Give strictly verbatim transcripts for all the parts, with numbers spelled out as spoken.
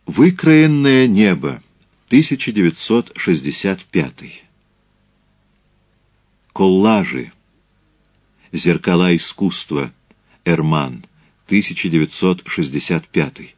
Выкроенное небо, тысяча девятьсот шестьдесят пятый. Коллажи. Зеркала искусства. Эрман, тысяча девятьсот шестьдесят пятый.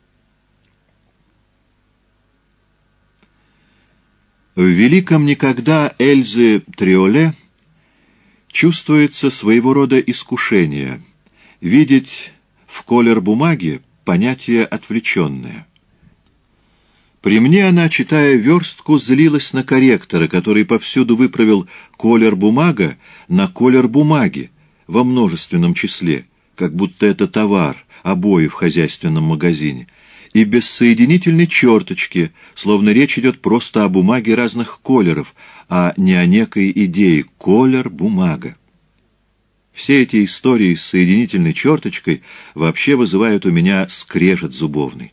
В «Великом никогда» Эльзы Триоле чувствуется своего рода искушение видеть в колер бумаги понятие отвлеченное. При мне она, читая верстку, злилась на корректора, который повсюду выправил колер бумага на колер бумаги во множественном числе, как будто это товар, обои в хозяйственном магазине, и без соединительной черточки, словно речь идет просто о бумаге разных колеров, а не о некой идее колер-бумага. Все эти истории с соединительной черточкой вообще вызывают у меня скрежет зубовный.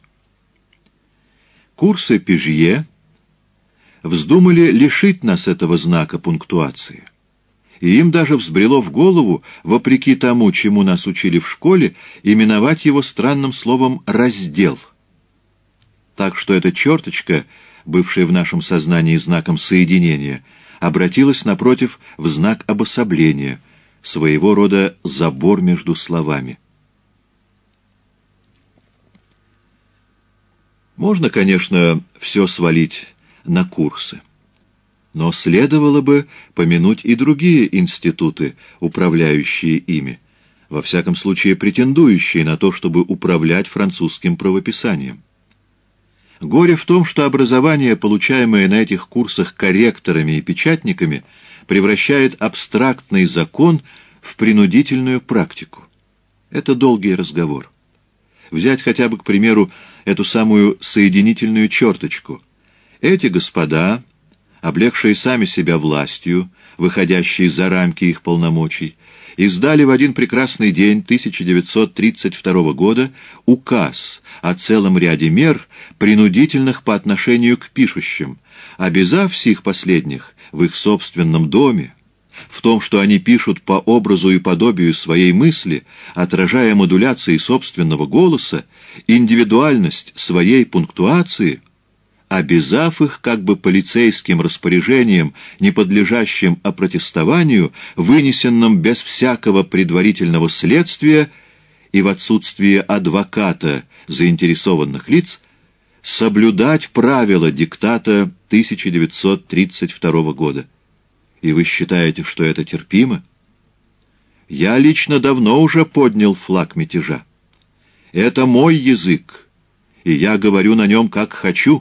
Курсы Пижье вздумали лишить нас этого знака пунктуации. И им даже взбрело в голову, вопреки тому, чему нас учили в школе, именовать его странным словом «раздел». Так что эта черточка, бывшая в нашем сознании знаком соединения, обратилась, напротив, в знак обособления, своего рода забор между словами. Можно, конечно, все свалить на курсы. Но следовало бы помянуть и другие институты, управляющие ими, во всяком случае претендующие на то, чтобы управлять французским правописанием. Горе в том, что образование, получаемое на этих курсах корректорами и печатниками, превращает абстрактный закон в принудительную практику. Это долгий разговор. Взять хотя бы, к примеру, эту самую соединительную черточку. Эти господа, облегшие сами себя властью, выходящие за рамки их полномочий, издали в один прекрасный день тысяча девятьсот тридцать второго года указ о целом ряде мер, принудительных по отношению к пишущим, обязав сих последних в их собственном доме, в том, что они пишут по образу и подобию своей мысли, отражая модуляции собственного голоса, индивидуальность своей пунктуации, обязав их как бы полицейским распоряжением, не подлежащим опротестованию, вынесенным без всякого предварительного следствия и в отсутствие адвоката заинтересованных лиц, соблюдать правила диктата тысяча девятьсот тридцать второго года. И вы считаете, что это терпимо? Я лично давно уже поднял флаг мятежа. Это мой язык, и я говорю на нем как хочу.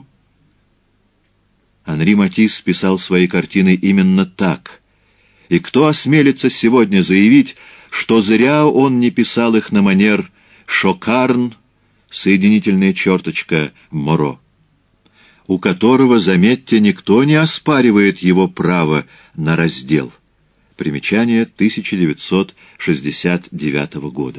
Анри Матисс писал свои картины именно так. И кто осмелится сегодня заявить, что зря он не писал их на манер «Шокарн», соединительная черточка «Моро», у которого, заметьте, никто не оспаривает его право на раздел. Примечание тысяча девятьсот шестьдесят девятого года.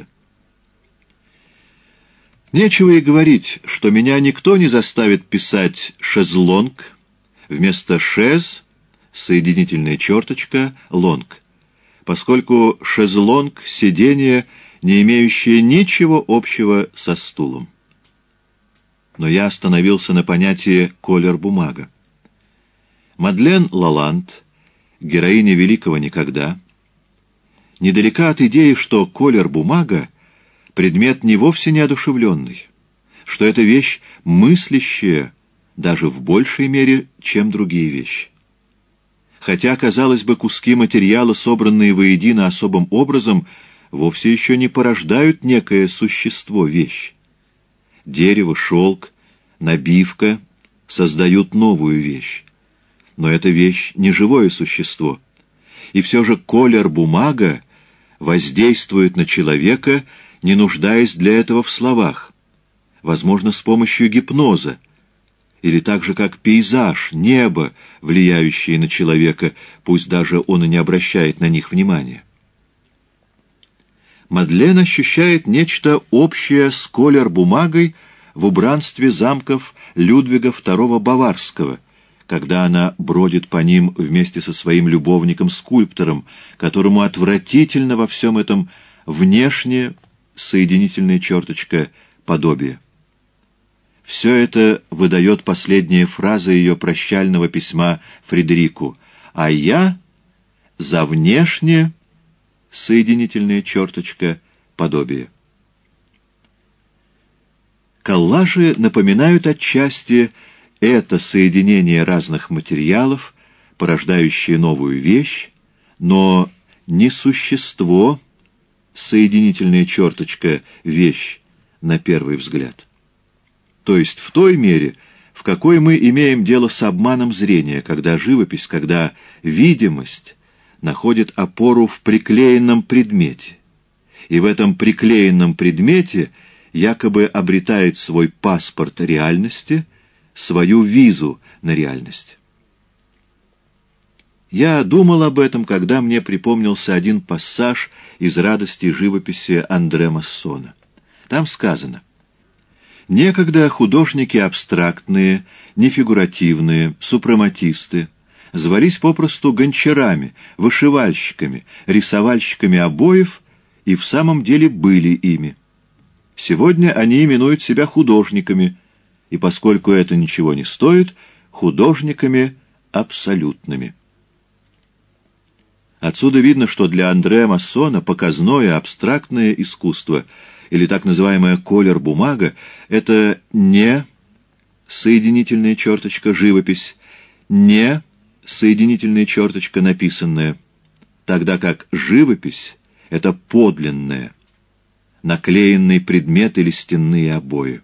Нечего и говорить, что меня никто не заставит писать «шезлонг», вместо «шез» соединительная черточка «лонг», поскольку шезлонг — сидение, не имеющее ничего общего со стулом. Но я остановился на понятии «колер-бумага». Мадлен Лаланд, героиня «Великого никогда», недалека от идеи, что колер-бумага — предмет не вовсе неодушевленный, что это вещь мыслящая, даже в большей мере, чем другие вещи. Хотя, казалось бы, куски материала, собранные воедино особым образом, вовсе еще не порождают некое существо вещи. Дерево, шелк, набивка создают новую вещь. Но эта вещь не живое существо. И все же колер-бумага воздействует на человека, не нуждаясь для этого в словах, возможно, с помощью гипноза, или так же, как пейзаж, небо, влияющие на человека, пусть даже он и не обращает на них внимания. Мадлен ощущает нечто общее с колер-бумагой в убранстве замков Людвига второго Баварского, когда она бродит по ним вместе со своим любовником-скульптором, которому отвратительно во всем этом внешне соединительная черточка подобие. Все это выдает последняя фраза ее прощального письма Фредерику: «А я за внешне соединительная черточка подобие». Коллажи напоминают отчасти это соединение разных материалов, порождающее новую вещь, но не существо, соединительная черточка, вещь на первый взгляд. То есть в той мере, в какой мы имеем дело с обманом зрения, когда живопись, когда видимость находит опору в приклеенном предмете, и в этом приклеенном предмете якобы обретает свой паспорт реальности, свою визу на реальность. Я думал об этом, когда мне припомнился один пассаж из «Радости живописи» Андре Массона. Там сказано: «Некогда художники абстрактные, нефигуративные, супрематисты звались попросту гончарами, вышивальщиками, рисовальщиками обоев и в самом деле были ими. Сегодня они именуют себя художниками, и, поскольку это ничего не стоит, художниками абсолютными». Отсюда видно, что для Андре Массона показное абстрактное искусство, или так называемая колер-бумага, это не соединительная черточка живопись, не соединительная черточка написанная, тогда как живопись — это подлинная, наклеенный предмет или стенные обои.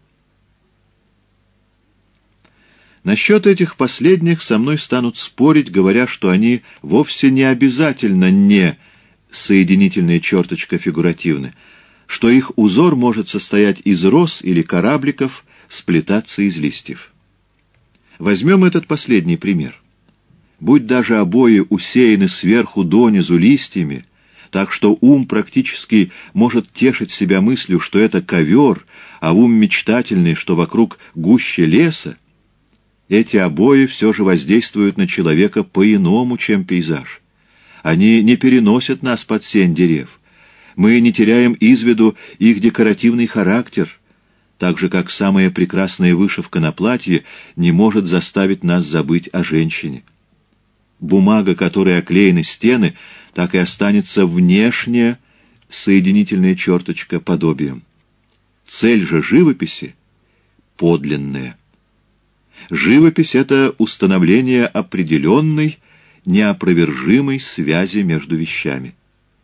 Насчет этих последних со мной станут спорить, говоря, что они вовсе не обязательно не соединительная черточка фигуративны, что их узор может состоять из роз или корабликов, сплетаться из листьев. Возьмем этот последний пример. Будь даже обои усеяны сверху донизу листьями, так что ум практически может тешить себя мыслью, что это ковер, а ум мечтательный, что вокруг гуще леса, эти обои все же воздействуют на человека по-иному, чем пейзаж. Они не переносят нас под сень дерев. Мы не теряем из виду их декоративный характер, так же, как самая прекрасная вышивка на платье не может заставить нас забыть о женщине. Бумага, которой оклеены стены, так и останется внешне соединительная черточка подобием. Цель же живописи — подлинная. Живопись — это установление определенной, неопровержимой связи между вещами.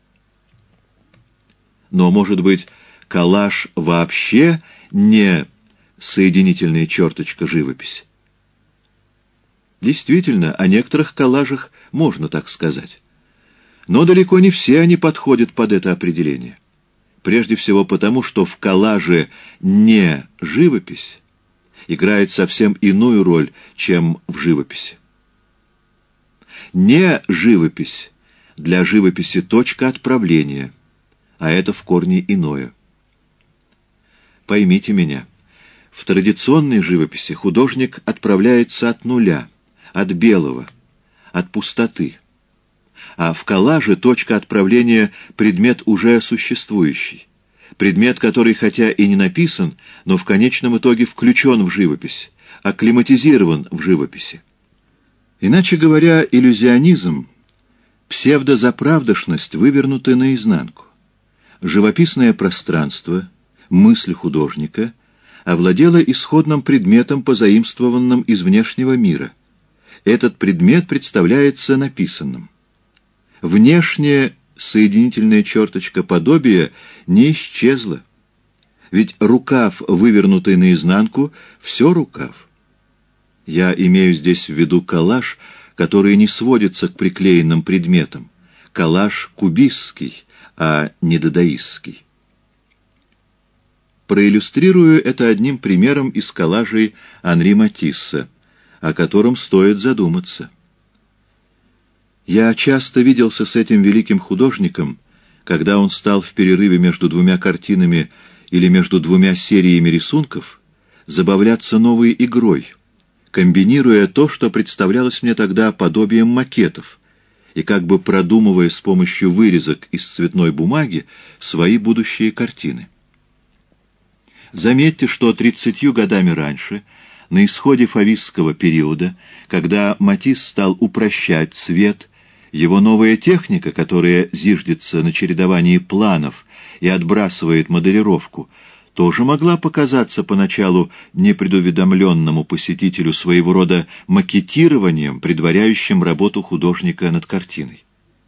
Но, может быть, коллаж вообще не соединительная черточка живописи? Действительно, о некоторых коллажах можно так сказать. Но далеко не все они подходят под это определение. Прежде всего потому, что в коллаже не живопись играет совсем иную роль, чем в живописи. Не живопись для живописи точка отправления, а это в корне иное. Поймите меня, в традиционной живописи художник отправляется от нуля, от белого, от пустоты, а в коллаже точка отправления — предмет уже существующий. Предмет, который хотя и не написан, но в конечном итоге включен в живопись, акклиматизирован в живописи. Иначе говоря, иллюзионизм, псевдозаправдошность вывернуты наизнанку. Живописное пространство, мысль художника овладела исходным предметом, позаимствованным из внешнего мира. Этот предмет представляется написанным. Внешне соединительная черточка подобия не исчезла. Ведь рукав, вывернутый наизнанку, все рукав. Я имею здесь в виду коллаж, который не сводится к приклеенным предметам. Коллаж кубистский, а не дадаистский. Проиллюстрирую это одним примером из коллажей Анри Матисса, о котором стоит задуматься. Я часто виделся с этим великим художником, когда он стал в перерыве между двумя картинами или между двумя сериями рисунков забавляться новой игрой, комбинируя то, что представлялось мне тогда подобием макетов, и как бы продумывая с помощью вырезок из цветной бумаги свои будущие картины. Заметьте, что тридцатью годами раньше, на исходе фавистского периода, когда Матисс стал упрощать цвет, его новая техника, которая зиждется на чередовании планов и отбрасывает моделировку, тоже могла показаться поначалу непредуведомленному посетителю своего рода макетированием, предваряющим работу художника над картиной.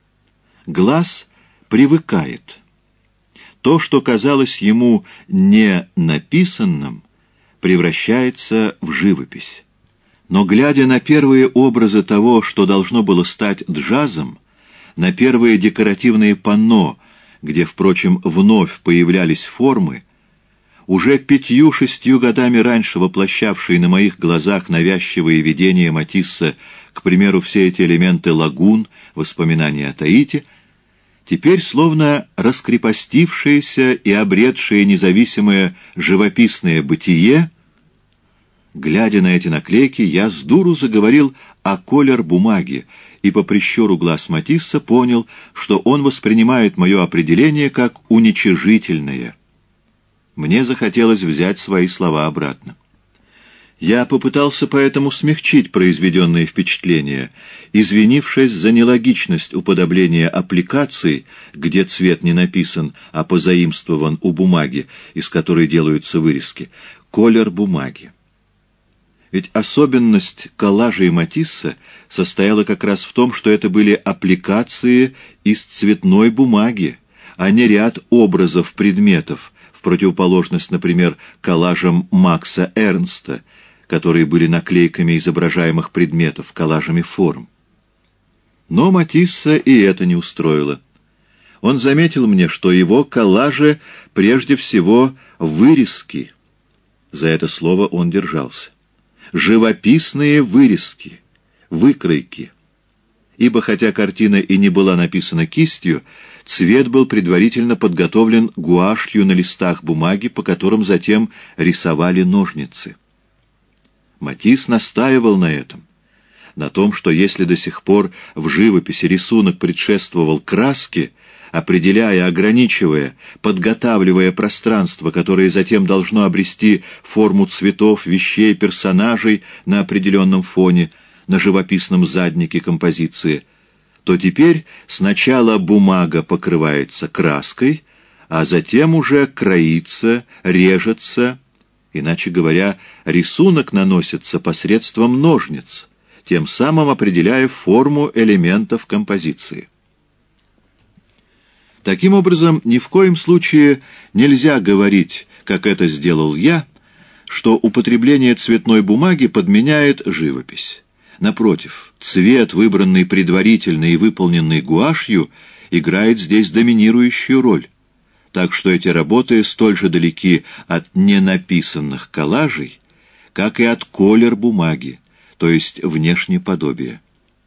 Глаз привыкает. То, что казалось ему не написанным, превращается в живопись. Но, глядя на первые образы того, что должно было стать джазом, на первые декоративные панно, где, впрочем, вновь появлялись формы, уже пятью-шестью годами раньше воплощавшие на моих глазах навязчивые видения Матисса, к примеру, все эти элементы лагун, воспоминания о Таите, теперь словно раскрепостившееся и обретшее независимое живописное бытие, глядя на эти наклейки, я с дуру заговорил о колер бумаги и по прищуру глаз Матисса понял, что он воспринимает мое определение как уничижительное. Мне захотелось взять свои слова обратно. Я попытался поэтому смягчить произведенные впечатления, извинившись за нелогичность уподобления аппликаций, где цвет не написан, а позаимствован у бумаги, из которой делаются вырезки, колер бумаги. Ведь особенность коллажей Матисса состояла как раз в том, что это были аппликации из цветной бумаги, а не ряд образов предметов, в противоположность, например, коллажам Макса Эрнста, которые были наклейками изображаемых предметов, коллажами форм. Но Матисса и это не устроило. Он заметил мне, что его коллажи прежде всего вырезки. За это слово он держался. Живописные вырезки, выкройки. Ибо хотя картина и не была написана кистью, цвет был предварительно подготовлен гуашью на листах бумаги, по которым затем рисовали ножницы. Матисс настаивал на этом, на том, что если до сих пор в живописи рисунок предшествовал краске, определяя, ограничивая, подготавливая пространство, которое затем должно обрести форму цветов, вещей, персонажей на определенном фоне, на живописном заднике композиции, то теперь сначала бумага покрывается краской, а затем уже кроится, режется. Иначе говоря, рисунок наносится посредством ножниц, тем самым определяя форму элементов композиции. Таким образом, ни в коем случае нельзя говорить, как это сделал я, что употребление цветной бумаги подменяет живопись. Напротив, цвет, выбранный предварительно и выполненный гуашью, играет здесь доминирующую роль. Так что эти работы столь же далеки от ненаписанных коллажей, как и от колер бумаги, то есть внешне подобия.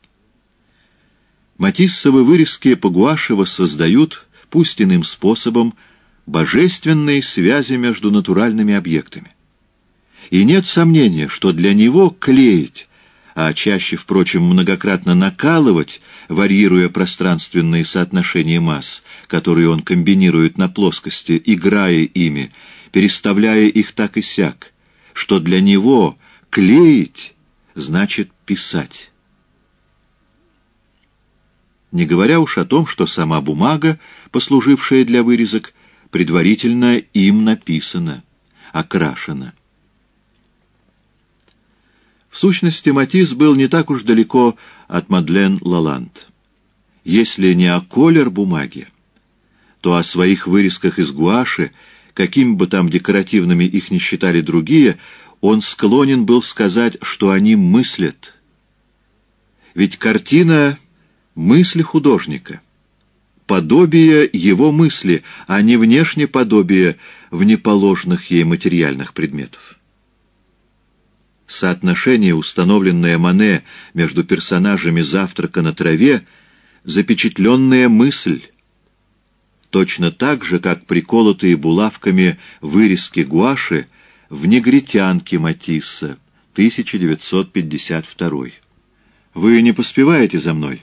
Матиссовы вырезки по гуаше воссоздают, пусть иным способом, божественные связи между натуральными объектами. И нет сомнения, что для него клеить, а чаще, впрочем, многократно накалывать, варьируя пространственные соотношения масс, которые он комбинирует на плоскости, играя ими, переставляя их так и сяк, что для него клеить значит писать. Не говоря уж о том, что сама бумага, послужившая для вырезок, предварительно им написана, окрашена. В сущности, Матисс был не так уж далеко от Мадлен Лаланд. Если не о колер бумаги, то о своих вырезках из гуаши, какими бы там декоративными их ни считали другие, он склонен был сказать, что они мыслят. Ведь картина — мысль художника, подобие его мысли, а не внешне подобие внеположных ей материальных предметов. Соотношение, установленное Мане между персонажами «Завтрака на траве», запечатленная мысль, точно так же, как приколотые булавками вырезки гуаши в «Негритянке» Матисса, тысяча девятьсот пятьдесят второй. Вы не поспеваете за мной?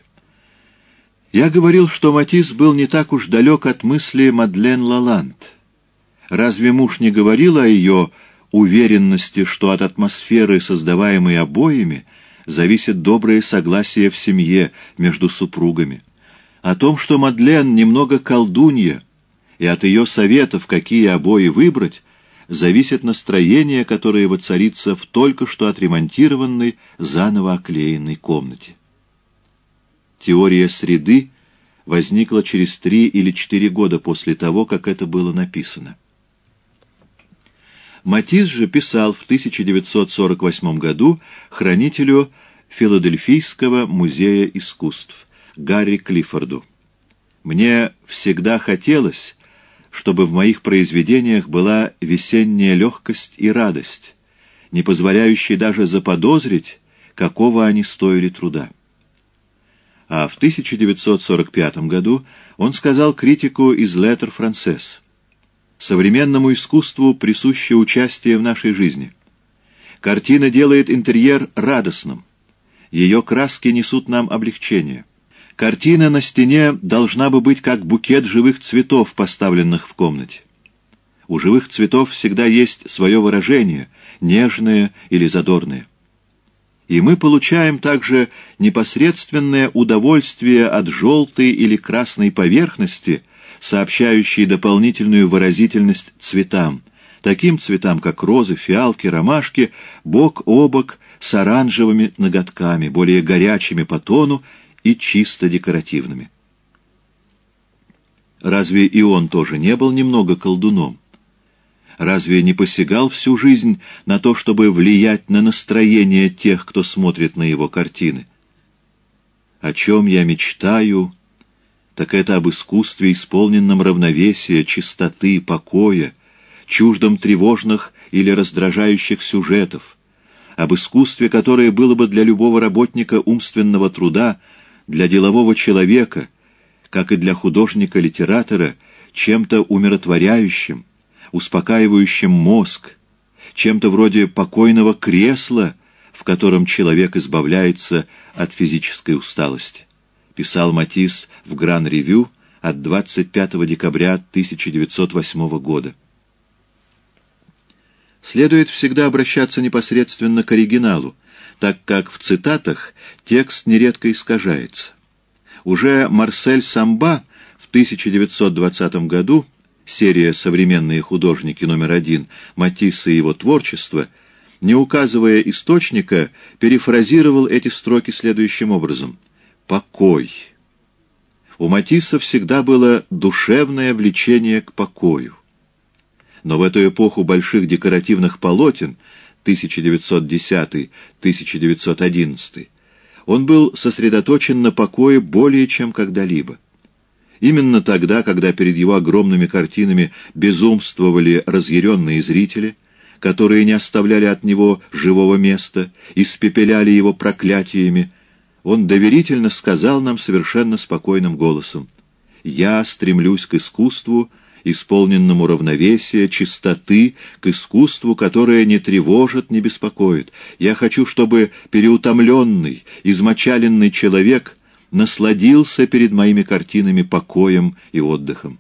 Я говорил, что Матисс был не так уж далек от мысли Мадлен Лаланд. Разве муж не говорил о ее уверенности, что от атмосферы, создаваемой обоими, зависит доброе согласие в семье между супругами? О том, что Мадлен немного колдунья, и от ее советов, какие обои выбрать, зависит настроение, которое воцарится в только что отремонтированной, заново оклеенной комнате. Теория среды возникла через три или четыре года после того, как это было написано. Матисс же писал в тысяча девятьсот сорок восьмом году хранителю Филадельфийского музея искусств Гарри Клиффорду: «Мне всегда хотелось, чтобы в моих произведениях была весенняя легкость и радость, не позволяющие даже заподозрить, какого они стоили труда». А в тысяча девятьсот сорок пятом году он сказал критику из «Lettres Françaises»: «Современному искусству присуще участие в нашей жизни. Картина делает интерьер радостным. Ее краски несут нам облегчение. Картина на стене должна бы быть как букет живых цветов, поставленных в комнате. У живых цветов всегда есть свое выражение, нежное или задорное. И мы получаем также непосредственное удовольствие от желтой или красной поверхности, сообщающей дополнительную выразительность цветам, таким цветам, как розы, фиалки, ромашки, бок о бок с оранжевыми ноготками, более горячими по тону и чисто декоративными». Разве и он тоже не был немного колдуном? Разве не посягал всю жизнь на то, чтобы влиять на настроение тех, кто смотрит на его картины? О чем я мечтаю, так это об искусстве, исполненном равновесия, чистоты, покоя, чуждом тревожных или раздражающих сюжетов, об искусстве, которое было бы для любого работника умственного труда, для делового человека, как и для художника-литератора, чем-то умиротворяющим, успокаивающим мозг, чем-то вроде покойного кресла, в котором человек избавляется от физической усталости, писал Матисс в Гран-Ревю от двадцать пятого декабря тысяча девятьсот восьмого года. Следует всегда обращаться непосредственно к оригиналу, так как в цитатах текст нередко искажается. Уже Марсель Самба в тысяча девятьсот двадцатом году, серия «Современные художники» номер один, Матисса и его творчество, не указывая источника, перефразировал эти строки следующим образом: «Покой». У Матисса всегда было душевное влечение к покою. Но в эту эпоху больших декоративных полотен тысяча девятьсот десятый — тысяча девятьсот одиннадцатый он был сосредоточен на покое более чем когда-либо. Именно тогда, когда перед его огромными картинами безумствовали разъяренные зрители, которые не оставляли от него живого места, испепеляли его проклятиями, он доверительно сказал нам совершенно спокойным голосом: «Я стремлюсь к искусству, исполненному равновесия, чистоты, к искусству, которое не тревожит, не беспокоит. Я хочу, чтобы переутомленный, измочаленный человек насладился перед моими картинами покоем и отдыхом».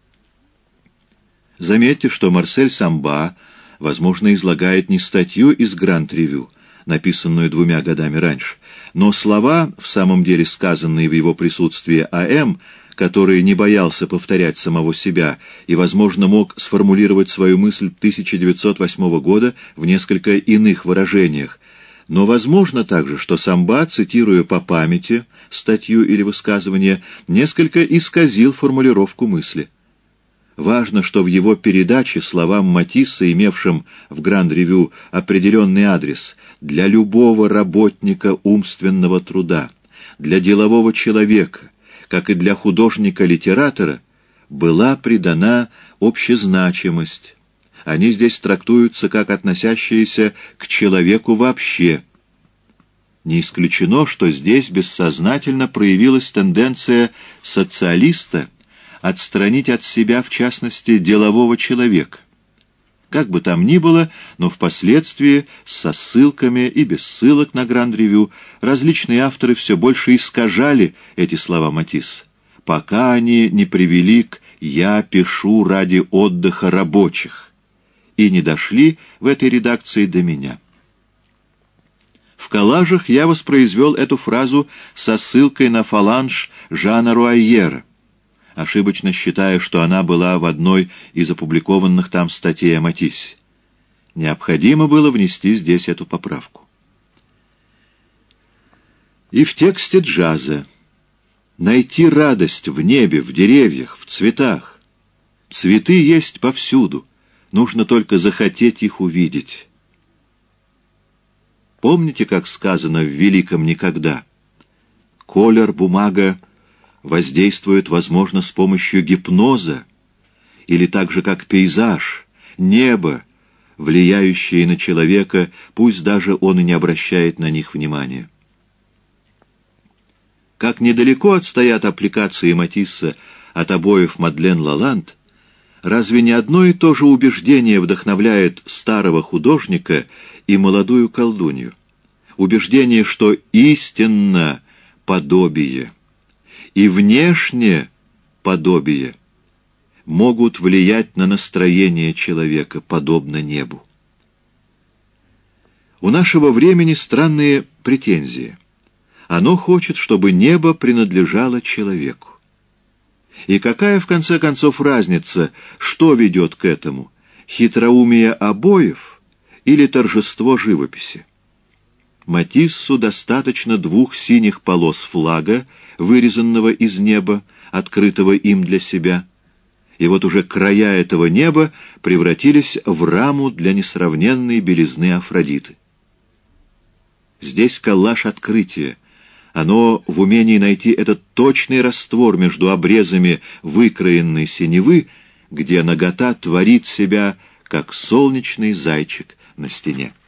Заметьте, что Марсель Самба, возможно, излагает не статью из Гранд-Ревю, написанную двумя годами раньше, но слова, в самом деле сказанные в его присутствии А.М., который не боялся повторять самого себя и, возможно, мог сформулировать свою мысль тысяча девятьсот восьмого года в несколько иных выражениях. Но возможно также, что Самба, цитируя по памяти статью или высказывание, несколько исказил формулировку мысли. Важно, что в его передаче словам Матисса, имевшим в Гранд-Ревю определенный адрес, для любого работника умственного труда, для делового человека, как и для художника-литератора, была придана общезначимость. Они здесь трактуются как относящиеся к человеку вообще. Не исключено, что здесь бессознательно проявилась тенденция социалиста отстранить от себя, в частности, делового человека. Как бы там ни было, но впоследствии, со ссылками и без ссылок на Гранд-Ревю, различные авторы все больше искажали эти слова Матисса, пока они не привели к «Я пишу ради отдыха рабочих» и не дошли в этой редакции до меня. В коллажах я воспроизвел эту фразу со ссылкой на фаланж Жана Руайера, ошибочно считая, что она была в одной из опубликованных там статей о Матиссе. Необходимо было внести здесь эту поправку. И в тексте джаза найти радость в небе, в деревьях, в цветах. Цветы есть повсюду, нужно только захотеть их увидеть. Помните, как сказано в «Великом никогда»? Колер, бумага воздействуют, возможно, с помощью гипноза, или так же, как пейзаж, небо, влияющие на человека, пусть даже он и не обращает на них внимания. Как недалеко отстоят аппликации Матисса от обоев Мадлен Лаланд, разве не одно и то же убеждение вдохновляет старого художника и молодую колдунью? Убеждение, что истинно подобие и внешне подобие могут влиять на настроение человека, подобно небу. У нашего времени странные претензии. Оно хочет, чтобы небо принадлежало человеку. И какая, в конце концов, разница, что ведет к этому? Хитроумие обоев или торжество живописи? Матиссу достаточно двух синих полос флага, вырезанного из неба, открытого им для себя. И вот уже края этого неба превратились в раму для несравненной белизны Афродиты. Здесь коллаж открытия. Оно в умении найти этот точный раствор между обрезами выкроенной синевы, где нагота творит себя, как солнечный зайчик на стене.